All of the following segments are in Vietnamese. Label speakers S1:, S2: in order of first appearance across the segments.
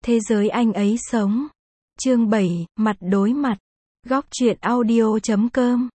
S1: Thế giới anh ấy sống. Chương 7, mặt đối mặt. Góc truyện audio.com.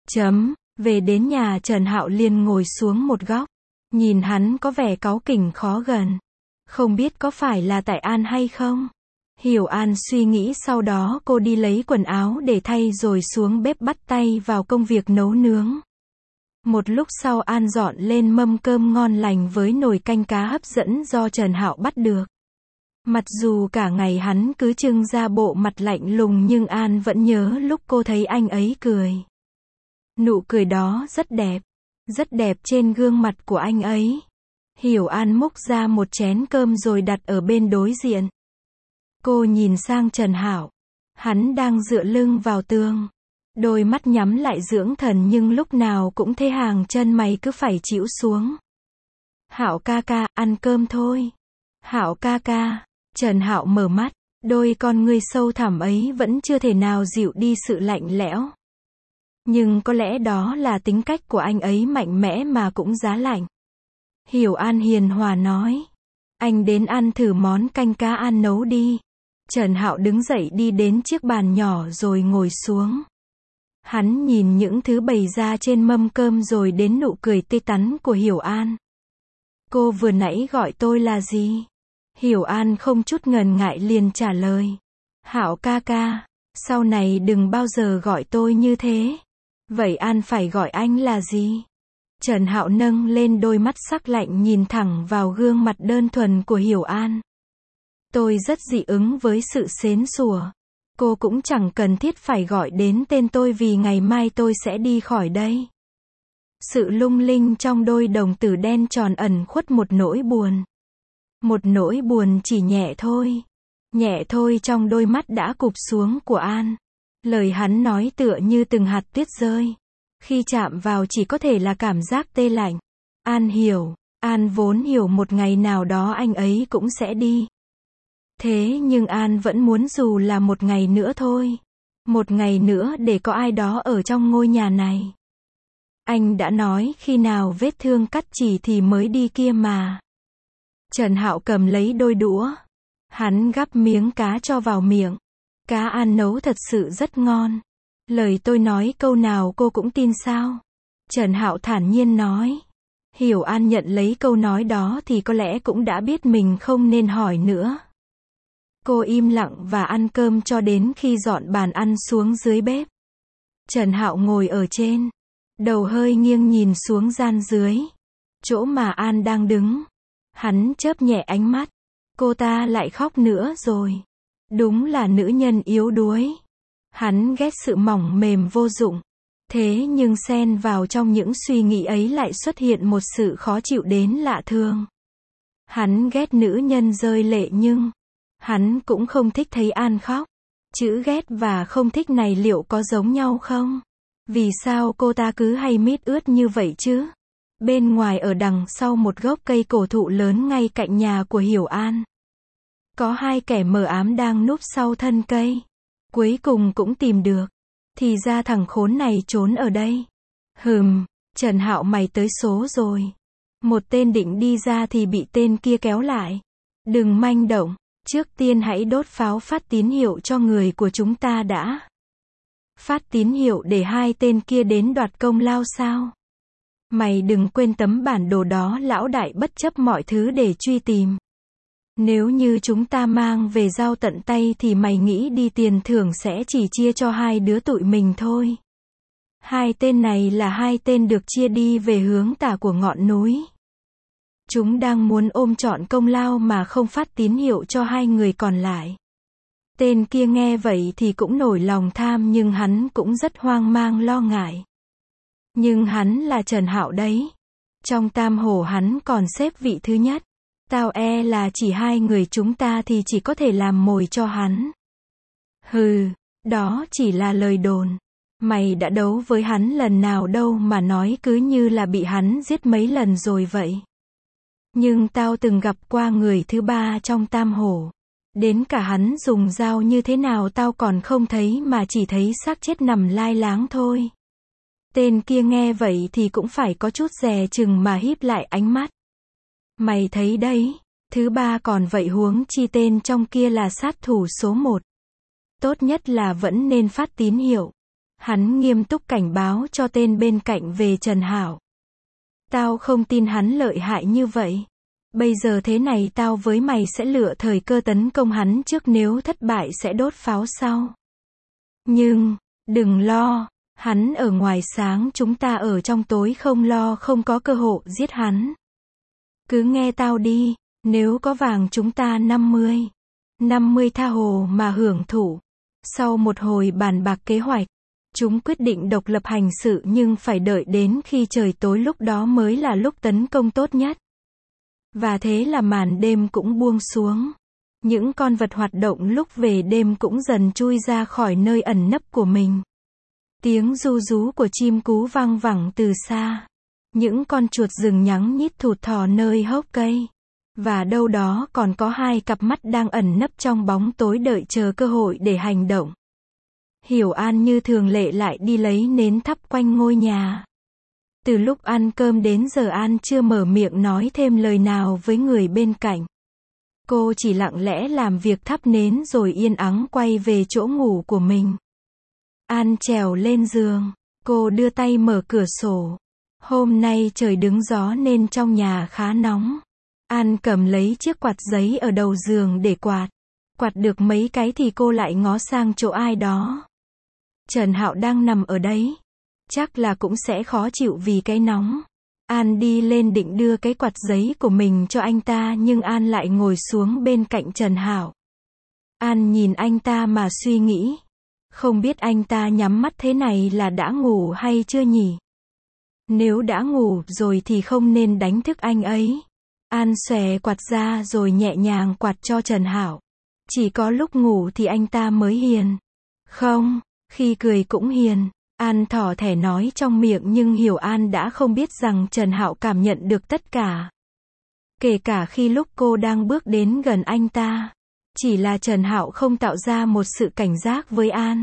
S1: Về đến nhà Trần Hạo liền ngồi xuống một góc. Nhìn hắn có vẻ cáu kỉnh khó gần. Không biết có phải là tại An hay không? Hiểu An suy nghĩ, sau đó cô đi lấy quần áo để thay rồi xuống bếp bắt tay vào công việc nấu nướng. Một lúc sau An dọn lên mâm cơm ngon lành với nồi canh cá hấp dẫn do Trần Hạo bắt được. Mặc dù cả ngày hắn cứ trưng ra bộ mặt lạnh lùng nhưng An vẫn nhớ lúc cô thấy anh ấy cười. Nụ cười đó rất đẹp trên gương mặt của anh ấy. Hiểu An múc ra một chén cơm rồi đặt ở bên đối diện. Cô nhìn sang Trần Hạo. Hắn đang dựa lưng vào tường. Đôi mắt nhắm lại dưỡng thần nhưng lúc nào cũng thấy hàng chân mày cứ phải chĩu xuống. Hạo ca ca, ăn cơm thôi. Hạo ca ca. Trần Hạo mở mắt. Đôi con ngươi sâu thẳm ấy vẫn chưa thể nào dịu đi sự lạnh lẽo. Nhưng có lẽ đó là tính cách của anh ấy mạnh mẽ mà cũng giá lạnh. Hiểu An hiền hòa nói. Anh đến ăn thử món canh cá An nấu đi. Trần Hạo đứng dậy đi đến chiếc bàn nhỏ rồi ngồi xuống. Hắn nhìn những thứ bày ra trên mâm cơm rồi đến nụ cười tươi tắn của Hiểu An. Cô vừa nãy gọi tôi là gì? Hiểu An không chút ngần ngại liền trả lời. Hạo ca ca, sau này đừng bao giờ gọi tôi như thế. Vậy An phải gọi anh là gì? Trần Hạo nâng lên đôi mắt sắc lạnh nhìn thẳng vào gương mặt đơn thuần của Hiểu An. Tôi rất dị ứng với sự xến xủa. Cô cũng chẳng cần thiết phải gọi đến tên tôi vì ngày mai tôi sẽ đi khỏi đây. Sự lung linh trong đôi đồng tử đen tròn ẩn khuất một nỗi buồn. Một nỗi buồn chỉ nhẹ thôi trong đôi mắt đã cụp xuống của An. Lời hắn nói tựa như từng hạt tuyết rơi. Khi chạm vào chỉ có thể là cảm giác tê lạnh. An vốn hiểu một ngày nào đó anh ấy cũng sẽ đi. Thế nhưng An vẫn muốn dù là một ngày nữa thôi. Một ngày nữa để có ai đó ở trong ngôi nhà này. Anh đã nói khi nào vết thương cắt chỉ thì mới đi kia mà. Trần Hạo cầm lấy đôi đũa. Hắn gắp miếng cá cho vào miệng. Cá An nấu thật sự rất ngon. Lời tôi nói câu nào cô cũng tin sao? Trần Hạo thản nhiên nói. Hiểu An nhận lấy câu nói đó thì có lẽ cũng đã biết mình không nên hỏi nữa. Cô im lặng và ăn cơm cho đến khi dọn bàn ăn xuống dưới bếp. Trần Hạo ngồi ở trên. Đầu hơi nghiêng nhìn xuống gian dưới. Chỗ mà An đang đứng. Hắn chớp nhẹ ánh mắt. Cô ta lại khóc nữa rồi. Đúng là nữ nhân yếu đuối. Hắn ghét sự mỏng mềm vô dụng. Thế nhưng xen vào trong những suy nghĩ ấy lại xuất hiện một sự khó chịu đến lạ thường. Hắn ghét nữ nhân rơi lệ nhưng hắn cũng không thích thấy An khóc. Chữ ghét và không thích này liệu có giống nhau không? Vì sao cô ta cứ hay mít ướt như vậy chứ? Bên ngoài ở đằng sau một gốc cây cổ thụ lớn ngay cạnh nhà của Hiểu An. Có hai kẻ mờ ám đang núp sau thân cây. Cuối cùng cũng tìm được. Thì ra thằng khốn này trốn ở đây. Trần Hạo mày tới số rồi. Một tên định đi ra thì bị tên kia kéo lại. Đừng manh động. Trước tiên hãy đốt pháo phát tín hiệu cho người của chúng ta đã. Phát tín hiệu để hai tên kia đến đoạt công lao sao? Mày đừng quên tấm bản đồ đó, lão đại bất chấp mọi thứ để truy tìm. Nếu như chúng ta mang về giao tận tay thì mày nghĩ đi tiền thưởng sẽ chỉ chia cho hai đứa tụi mình thôi. Hai tên này là hai tên được chia đi về hướng tả của ngọn núi. Chúng đang muốn ôm trọn công lao mà không phát tín hiệu cho hai người còn lại. Tên kia nghe vậy thì cũng nổi lòng tham nhưng hắn cũng rất hoang mang lo ngại. Nhưng hắn là Trần Hạo đấy. Trong tam hổ hắn còn xếp vị thứ nhất. Tao e là chỉ hai người chúng ta thì chỉ có thể làm mồi cho hắn. Đó chỉ là lời đồn. Mày đã đấu với hắn lần nào đâu mà nói cứ như là bị hắn giết mấy lần rồi vậy. Nhưng tao từng gặp qua người thứ ba trong tam hổ. Đến cả hắn dùng dao như thế nào tao còn không thấy mà chỉ thấy xác chết nằm lai láng thôi. Tên kia nghe vậy thì cũng phải có chút dè chừng mà híp lại ánh mắt. Mày thấy đấy, Thứ ba còn vậy huống chi tên trong kia là sát thủ số 1. Tốt nhất là vẫn nên phát tín hiệu. Hắn nghiêm túc cảnh báo cho tên bên cạnh về Trần Hạo. Tao không tin hắn lợi hại như vậy. Bây giờ thế này tao với mày sẽ lựa thời cơ tấn công hắn trước, nếu thất bại sẽ đốt pháo sau. Nhưng, đừng lo, hắn ở ngoài sáng, chúng ta ở trong tối, không lo không có cơ hội giết hắn. Cứ nghe tao đi, nếu có vàng chúng ta 50 tha hồ mà hưởng thụ. Sau một hồi bàn bạc kế hoạch, chúng quyết định độc lập hành sự, nhưng phải đợi đến khi trời tối, lúc đó mới là lúc tấn công tốt nhất. Và thế là màn đêm cũng buông xuống. Những con vật hoạt động lúc về đêm cũng dần chui ra khỏi nơi ẩn nấp của mình. Tiếng ru rú của chim cú vang vẳng từ xa. Những con chuột rừng nhắng nhít thụt thò nơi hốc cây. Và đâu đó còn có 2 cặp mắt đang ẩn nấp trong bóng tối đợi chờ cơ hội để hành động. Hiểu An như thường lệ lại đi lấy nến thắp quanh ngôi nhà. Từ lúc ăn cơm đến giờ An chưa mở miệng nói thêm lời nào với người bên cạnh. Cô chỉ lặng lẽ làm việc thắp nến rồi yên ắng quay về chỗ ngủ của mình. An trèo lên giường. Cô đưa tay mở cửa sổ. Hôm nay trời đứng gió nên trong nhà khá nóng. An cầm lấy chiếc quạt giấy ở đầu giường để quạt. Quạt được mấy cái thì cô lại ngó sang chỗ ai đó. Trần Hạo đang nằm ở đấy. Chắc là cũng sẽ khó chịu vì cái nóng. An đi lên định đưa cái quạt giấy của mình cho anh ta, nhưng An lại ngồi xuống bên cạnh Trần Hạo. An nhìn anh ta mà suy nghĩ. Không biết anh ta nhắm mắt thế này là đã ngủ hay chưa nhỉ? Nếu đã ngủ rồi thì không nên đánh thức anh ấy. An xòe quạt ra rồi nhẹ nhàng quạt cho Trần Hạo. Chỉ có lúc ngủ thì anh ta mới hiền. Không, khi cười cũng hiền. An thỏ thẻ nói trong miệng, nhưng Hiểu An đã không biết rằng Trần Hạo cảm nhận được tất cả. Kể cả khi lúc cô đang bước đến gần anh ta. Chỉ là Trần Hạo không tạo ra một sự cảnh giác với An.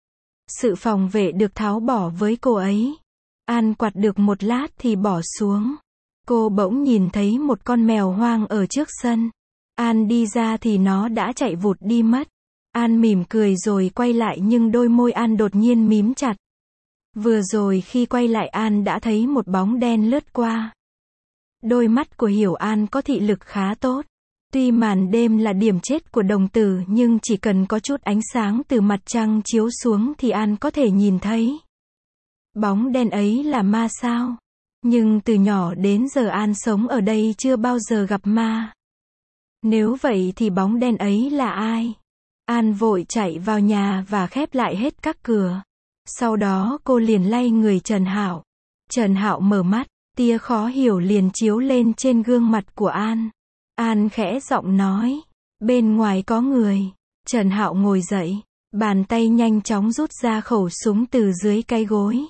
S1: Sự phòng vệ được tháo bỏ với cô ấy. An quạt được một lát thì bỏ xuống. Cô bỗng nhìn thấy một con mèo hoang ở trước sân. An đi ra thì nó đã chạy vụt đi mất. An mỉm cười rồi quay lại, nhưng đôi môi An đột nhiên mím chặt. Vừa rồi khi quay lại An đã thấy một bóng đen lướt qua. Đôi mắt của Hiểu An có thị lực khá tốt. Tuy màn đêm là điểm chết của đồng tử, nhưng chỉ cần có chút ánh sáng từ mặt trăng chiếu xuống thì An có thể nhìn thấy. Bóng đen ấy là ma sao? Nhưng từ nhỏ đến giờ An sống ở đây chưa bao giờ gặp ma. Nếu vậy thì bóng đen ấy là ai? An vội chạy vào nhà và khép lại hết các cửa. Sau đó cô liền lay người Trần Hạo. Trần Hạo mở mắt, tia khó hiểu liền chiếu lên trên gương mặt của An. An khẽ giọng nói, bên ngoài có người. Trần Hạo ngồi dậy, bàn tay nhanh chóng rút ra khẩu súng từ dưới cái gối.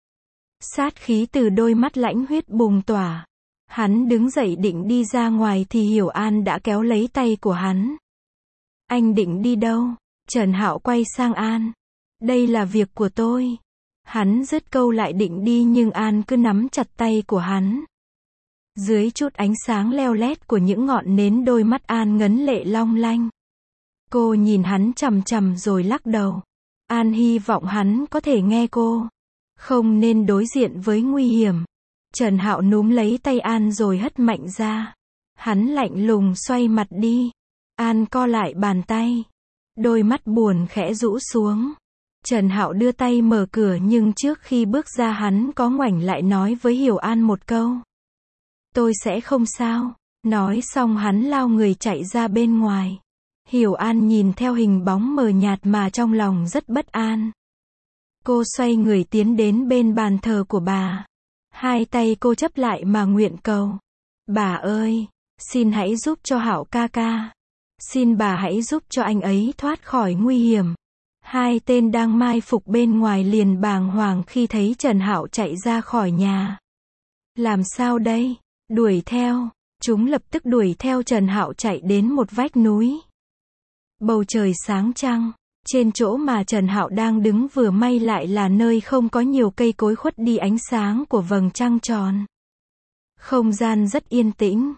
S1: Sát khí từ đôi mắt lãnh huyết bùng tỏa. Hắn đứng dậy định đi ra ngoài thì Hiểu An đã kéo lấy tay của hắn. Anh định đi đâu? Trần Hạo quay sang An. Đây là việc của tôi. Hắn dứt câu lại định đi, nhưng An cứ nắm chặt tay của hắn. Dưới chút ánh sáng leo lét của những ngọn nến, đôi mắt An ngấn lệ long lanh. Cô nhìn hắn chằm chằm rồi lắc đầu. An hy vọng hắn có thể nghe cô. Không nên đối diện với nguy hiểm. Trần Hạo núm lấy tay An rồi hất mạnh ra. Hắn lạnh lùng xoay mặt đi. An co lại bàn tay. Đôi mắt buồn khẽ rũ xuống. Trần Hạo đưa tay mở cửa, nhưng trước khi bước ra hắn có ngoảnh lại nói với Hiểu An một câu. Tôi sẽ không sao. Nói xong hắn lao người chạy ra bên ngoài. Hiểu An nhìn theo hình bóng mờ nhạt mà trong lòng rất bất an. Cô xoay người tiến đến bên bàn thờ của bà. Hai tay cô chắp lại mà nguyện cầu. Bà ơi, xin hãy giúp cho Hạo ca ca. Xin bà hãy giúp cho anh ấy thoát khỏi nguy hiểm. Hai tên đang mai phục bên ngoài liền bàng hoàng khi thấy Trần Hạo chạy ra khỏi nhà. Làm sao đây? Đuổi theo. Chúng lập tức đuổi theo Trần Hạo chạy đến một vách núi. Bầu trời sáng trăng. Trên chỗ mà Trần Hạo đang đứng vừa may lại là nơi không có nhiều cây cối khuất đi ánh sáng của vầng trăng tròn. Không gian rất yên tĩnh.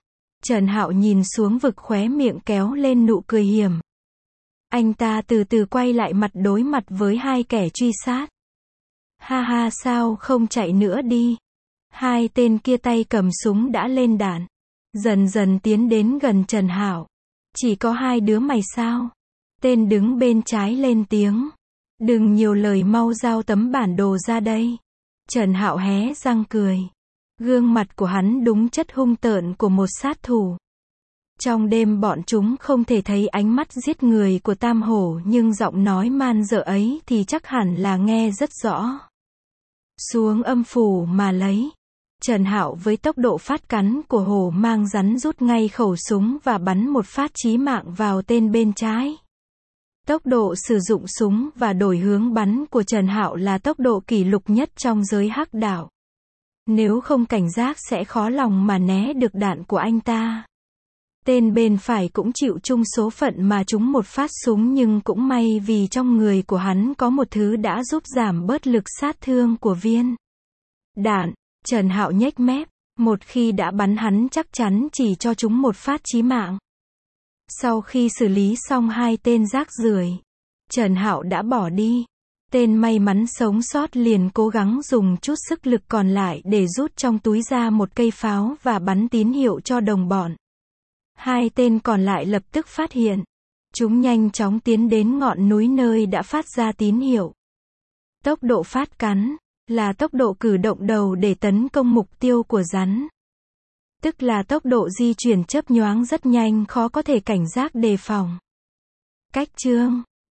S1: Trần Hạo nhìn xuống vực, khóe miệng kéo lên nụ cười hiểm. Anh ta từ từ quay lại, mặt đối mặt với hai kẻ truy sát. Ha ha, sao không chạy nữa đi? Hai tên kia tay cầm súng đã lên đạn, dần dần tiến đến gần Trần Hạo. Chỉ có hai đứa mày sao? Tên đứng bên trái lên tiếng. Đừng nhiều lời, mau giao tấm bản đồ ra đây. Trần Hạo hé răng cười. Gương mặt của hắn đúng chất hung tợn của một sát thủ. Trong đêm bọn chúng không thể thấy ánh mắt giết người của Tam Hổ, nhưng giọng nói man dợ ấy thì chắc hẳn là nghe rất rõ. Xuống âm phủ mà lấy. Trần Hạo với tốc độ phát cắn của hổ mang rắn rút ngay khẩu súng và bắn một phát chí mạng vào tên bên trái. Tốc độ sử dụng súng và đổi hướng bắn của Trần Hạo là tốc độ kỷ lục nhất trong giới hắc đạo. Nếu không cảnh giác sẽ khó lòng mà né được đạn của anh ta. Tên bên phải cũng chịu chung số phận mà trúng một phát súng, nhưng cũng may vì trong người của hắn có một thứ đã giúp giảm bớt lực sát thương của viên đạn. Trần Hạo nhếch mép, một khi đã bắn hắn chắc chắn chỉ cho chúng một phát chí mạng. Sau khi xử lý xong hai tên rác rưởi, Trần Hạo đã bỏ đi. Tên may mắn sống sót liền cố gắng dùng chút sức lực còn lại để rút trong túi ra một cây pháo và bắn tín hiệu cho đồng bọn. Hai tên còn lại lập tức phát hiện. Chúng nhanh chóng tiến đến ngọn núi nơi đã phát ra tín hiệu. Tốc độ phát cắn là tốc độ cử động đầu để tấn công mục tiêu của rắn. Tức là tốc độ di chuyển chớp nhoáng rất nhanh, khó có thể cảnh giác đề phòng. Cách chương